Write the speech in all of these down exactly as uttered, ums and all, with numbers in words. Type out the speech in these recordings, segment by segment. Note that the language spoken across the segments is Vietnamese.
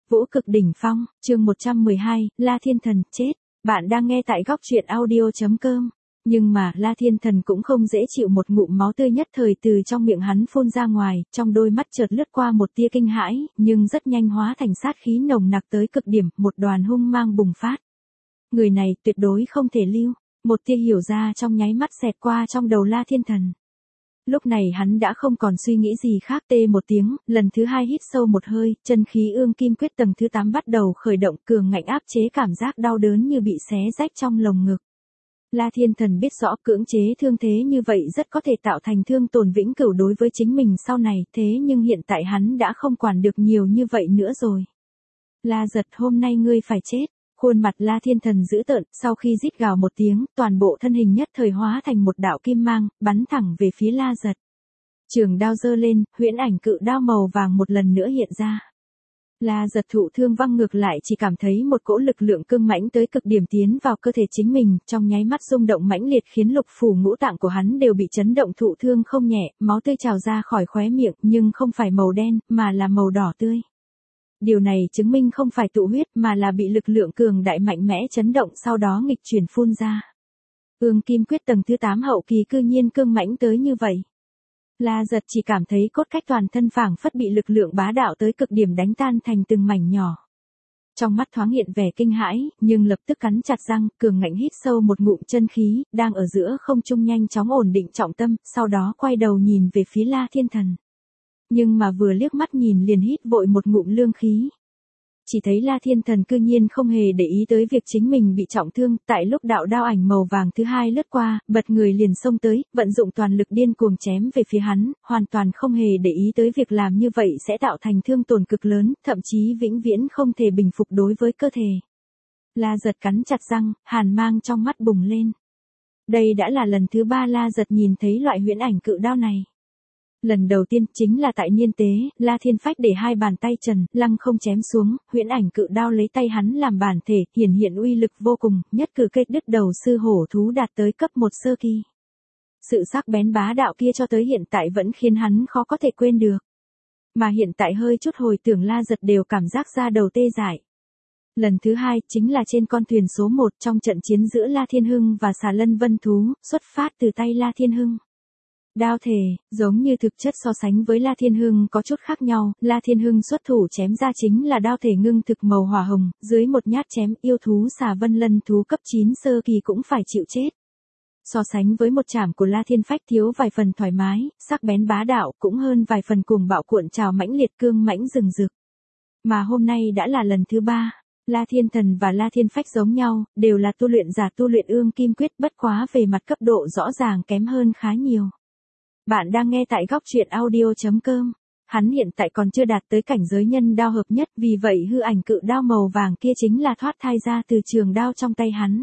Vũ cực đỉnh phong, chương một trăm mười hai, La Thiên Thần, chết. Bạn đang nghe tại góc truyện audio chấm com. Nhưng mà, La Thiên Thần cũng không dễ chịu, một ngụm máu tươi nhất thời từ trong miệng hắn phun ra ngoài, trong đôi mắt chợt lướt qua một tia kinh hãi, nhưng rất nhanh hóa thành sát khí nồng nặc tới cực điểm, một đoàn hung mang bùng phát. Người này tuyệt đối không thể lưu, một tia hiểu ra trong nháy mắt xẹt qua trong đầu La Thiên Thần. Lúc này hắn đã không còn suy nghĩ gì khác, tê một tiếng, lần thứ hai hít sâu một hơi, chân khí ương kim quyết tầng thứ tám bắt đầu khởi động, cường ngạnh áp chế cảm giác đau đớn như bị xé rách trong lồng ngực. La Thiên Thần biết rõ cưỡng chế thương thế như vậy rất có thể tạo thành thương tổn vĩnh cửu đối với chính mình sau này, thế nhưng hiện tại hắn đã không quản được nhiều như vậy nữa rồi. La Giật, hôm nay ngươi phải chết. Khuôn mặt La Thiên Thần dữ tợn, sau khi rít gào một tiếng, toàn bộ thân hình nhất thời hóa thành một đạo kim mang, bắn thẳng về phía La Giật. Trường đao giơ lên, huyễn ảnh cự đao màu vàng một lần nữa hiện ra. La Giật thụ thương văng ngược lại, chỉ cảm thấy một cỗ lực lượng cương mãnh tới cực điểm tiến vào cơ thể chính mình, trong nháy mắt rung động mãnh liệt khiến lục phủ ngũ tạng của hắn đều bị chấn động, thụ thương không nhẹ, máu tươi trào ra khỏi khóe miệng, nhưng không phải màu đen, mà là màu đỏ tươi. Điều này chứng minh không phải tụ huyết mà là bị lực lượng cường đại mạnh mẽ chấn động sau đó nghịch chuyển phun ra. Ương kim quyết tầng thứ tám hậu kỳ cư nhiên cương mãnh tới như vậy. La Giật chỉ cảm thấy cốt cách toàn thân phảng phất bị lực lượng bá đạo tới cực điểm đánh tan thành từng mảnh nhỏ. Trong mắt thoáng hiện vẻ kinh hãi, nhưng lập tức cắn chặt răng, cường ngạnh hít sâu một ngụm chân khí, đang ở giữa không trung nhanh chóng ổn định trọng tâm, sau đó quay đầu nhìn về phía La Thiên Thần. Nhưng mà vừa liếc mắt nhìn liền hít vội một ngụm lương khí. Chỉ thấy La Thiên Thần cư nhiên không hề để ý tới việc chính mình bị trọng thương, tại lúc đạo đao ảnh màu vàng thứ hai lướt qua, bật người liền xông tới, vận dụng toàn lực điên cuồng chém về phía hắn, hoàn toàn không hề để ý tới việc làm như vậy sẽ tạo thành thương tổn cực lớn, thậm chí vĩnh viễn không thể bình phục đối với cơ thể. La Giật cắn chặt răng, hàn mang trong mắt bùng lên. Đây đã là lần thứ ba La Giật nhìn thấy loại huyễn ảnh cự đao này. Lần đầu tiên chính là tại niên tế, La Thiên Phách để hai bàn tay trần, lăng không chém xuống, huyễn ảnh cự đao lấy tay hắn làm bản thể, hiển hiện uy lực vô cùng, nhất cử kết đứt đầu sư hổ thú đạt tới cấp một sơ kỳ. Sự sắc bén bá đạo kia cho tới hiện tại vẫn khiến hắn khó có thể quên được. Mà hiện tại hơi chút hồi tưởng La Giật đều cảm giác da đầu tê dại. Lần thứ hai chính là trên con thuyền số một trong trận chiến giữa La Thiên Hưng và Xà Lân Vân Thú, xuất phát từ tay La Thiên Hưng. Đao thể, giống như thực chất so sánh với La Thiên Hưng có chút khác nhau, La Thiên Hưng xuất thủ chém ra chính là đao thể ngưng thực màu hỏa hồng, dưới một nhát chém yêu thú Xà Vân Lân Thú cấp chín sơ kỳ cũng phải chịu chết. So sánh với một chảm của La Thiên Phách thiếu vài phần thoải mái, sắc bén bá đạo cũng hơn vài phần cuồng bạo cuộn trào mãnh liệt cương mãnh rừng rực. Mà hôm nay đã là lần thứ ba. La Thiên Thần và La Thiên Phách giống nhau, đều là tu luyện giả tu luyện ương kim quyết, bất quá về mặt cấp độ rõ ràng kém hơn khá nhiều. Bạn đang nghe tại góc truyện audio chấm com. Hắn hiện tại còn chưa đạt tới cảnh giới nhân đao hợp nhất, vì vậy hư ảnh cự đao màu vàng kia chính là thoát thai ra từ trường đao trong tay hắn.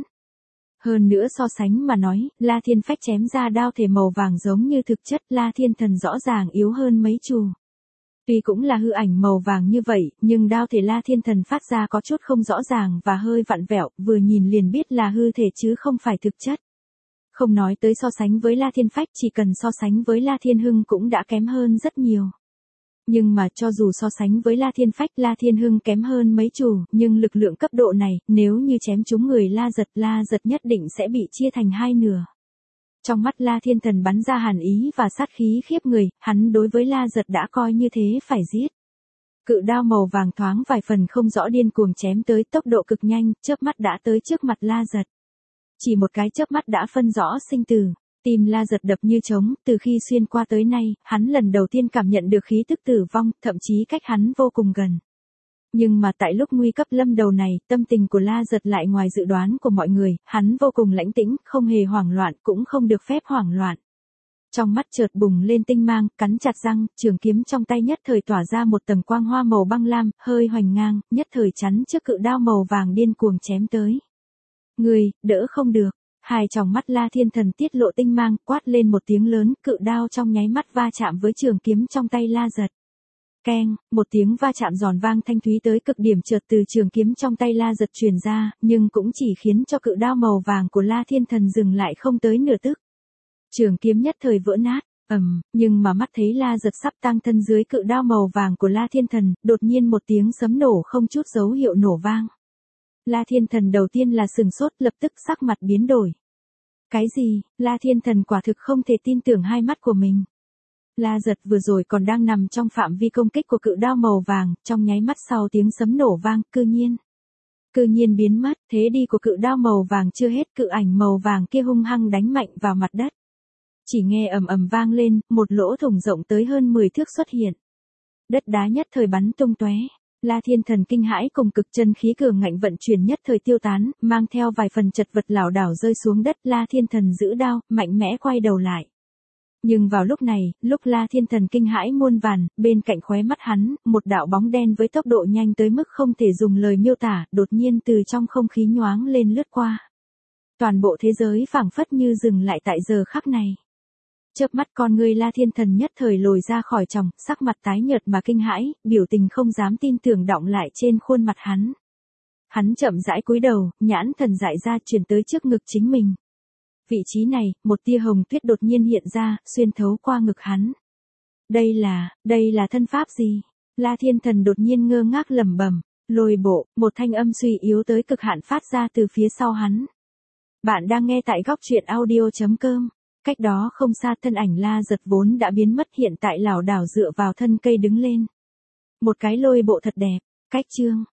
Hơn nữa so sánh mà nói, La Thiên Phách chém ra đao thể màu vàng giống như thực chất, La Thiên Thần rõ ràng yếu hơn mấy chù. Tuy cũng là hư ảnh màu vàng như vậy, nhưng đao thể La Thiên Thần phát ra có chút không rõ ràng và hơi vặn vẹo, vừa nhìn liền biết là hư thể chứ không phải thực chất. Không nói tới so sánh với La Thiên Phách, chỉ cần so sánh với La Thiên Hưng cũng đã kém hơn rất nhiều. Nhưng mà cho dù so sánh với La Thiên Phách, La Thiên Hưng kém hơn mấy chủ, nhưng lực lượng cấp độ này, nếu như chém trúng người La Giật, La Giật nhất định sẽ bị chia thành hai nửa. Trong mắt La Thiên Thần bắn ra hàn ý và sát khí khiếp người, hắn đối với La Giật đã coi như thế phải giết. Cự đao màu vàng thoáng vài phần không rõ điên cuồng chém tới, tốc độ cực nhanh, chớp mắt đã tới trước mặt La Giật. Chỉ một cái chớp mắt đã phân rõ sinh tử, tim La Giật đập như trống, từ khi xuyên qua tới nay, hắn lần đầu tiên cảm nhận được khí tức tử vong, thậm chí cách hắn vô cùng gần. Nhưng mà tại lúc nguy cấp lâm đầu này, tâm tình của La Giật lại ngoài dự đoán của mọi người, hắn vô cùng lãnh tĩnh, không hề hoảng loạn, cũng không được phép hoảng loạn. Trong mắt chợt bùng lên tinh mang, cắn chặt răng, trường kiếm trong tay nhất thời tỏa ra một tầng quang hoa màu băng lam, hơi hoành ngang, nhất thời chắn trước cự đao màu vàng điên cuồng chém tới. Người, đỡ không được. Hai tròng mắt La Thiên Thần tiết lộ tinh mang, quát lên một tiếng lớn, cự đao trong nháy mắt va chạm với trường kiếm trong tay La Giật. Keng, một tiếng va chạm giòn vang thanh thúy tới cực điểm chợt từ trường kiếm trong tay La Giật truyền ra, nhưng cũng chỉ khiến cho cự đao màu vàng của La Thiên Thần dừng lại không tới nửa tức. Trường kiếm nhất thời vỡ nát, Ầm, nhưng mà mắt thấy La Giật sắp tang thân dưới cự đao màu vàng của La Thiên Thần, đột nhiên một tiếng sấm nổ không chút dấu hiệu nổ vang. La Thiên Thần đầu tiên là sừng sốt, lập tức sắc mặt biến đổi. Cái gì? La Thiên Thần quả thực không thể tin tưởng hai mắt của mình. La Giật vừa rồi còn đang nằm trong phạm vi công kích của cự đao màu vàng, trong nháy mắt sau tiếng sấm nổ vang, cư nhiên. Cư nhiên biến mất, thế đi của cự đao màu vàng chưa hết, cự ảnh màu vàng kia hung hăng đánh mạnh vào mặt đất. Chỉ nghe ầm ầm vang lên, một lỗ thủng rộng tới hơn mười thước xuất hiện. Đất đá nhất thời bắn tung tóe. La Thiên Thần kinh hãi cùng cực chân khí cường ngạnh vận chuyển nhất thời tiêu tán, mang theo vài phần chật vật lảo đảo rơi xuống đất. La Thiên Thần giữ đao, mạnh mẽ quay đầu lại. Nhưng vào lúc này, lúc La Thiên Thần kinh hãi muôn vàn, bên cạnh khóe mắt hắn, một đạo bóng đen với tốc độ nhanh tới mức không thể dùng lời miêu tả, đột nhiên từ trong không khí nhoáng lên lướt qua. Toàn bộ thế giới phảng phất như dừng lại tại giờ khắc này. Chớp mắt con người La Thiên Thần nhất thời lồi ra khỏi tròng, sắc mặt tái nhợt mà kinh hãi, biểu tình không dám tin tưởng đọng lại trên khuôn mặt hắn. Hắn chậm rãi cúi đầu, nhãn thần dại ra chuyển tới trước ngực chính mình. Vị trí này, một tia hồng tuyết đột nhiên hiện ra, xuyên thấu qua ngực hắn. Đây là, đây là thân pháp gì? La Thiên Thần đột nhiên ngơ ngác lẩm bẩm, lôi bộ, một thanh âm suy yếu tới cực hạn phát ra từ phía sau hắn. Bạn đang nghe tại góc truyện audio chấm com. Cách đó không xa, thân ảnh La Giật vốn đã biến mất hiện tại lảo đảo dựa vào thân cây đứng lên. Một cái lôi bộ thật đẹp, cách chương.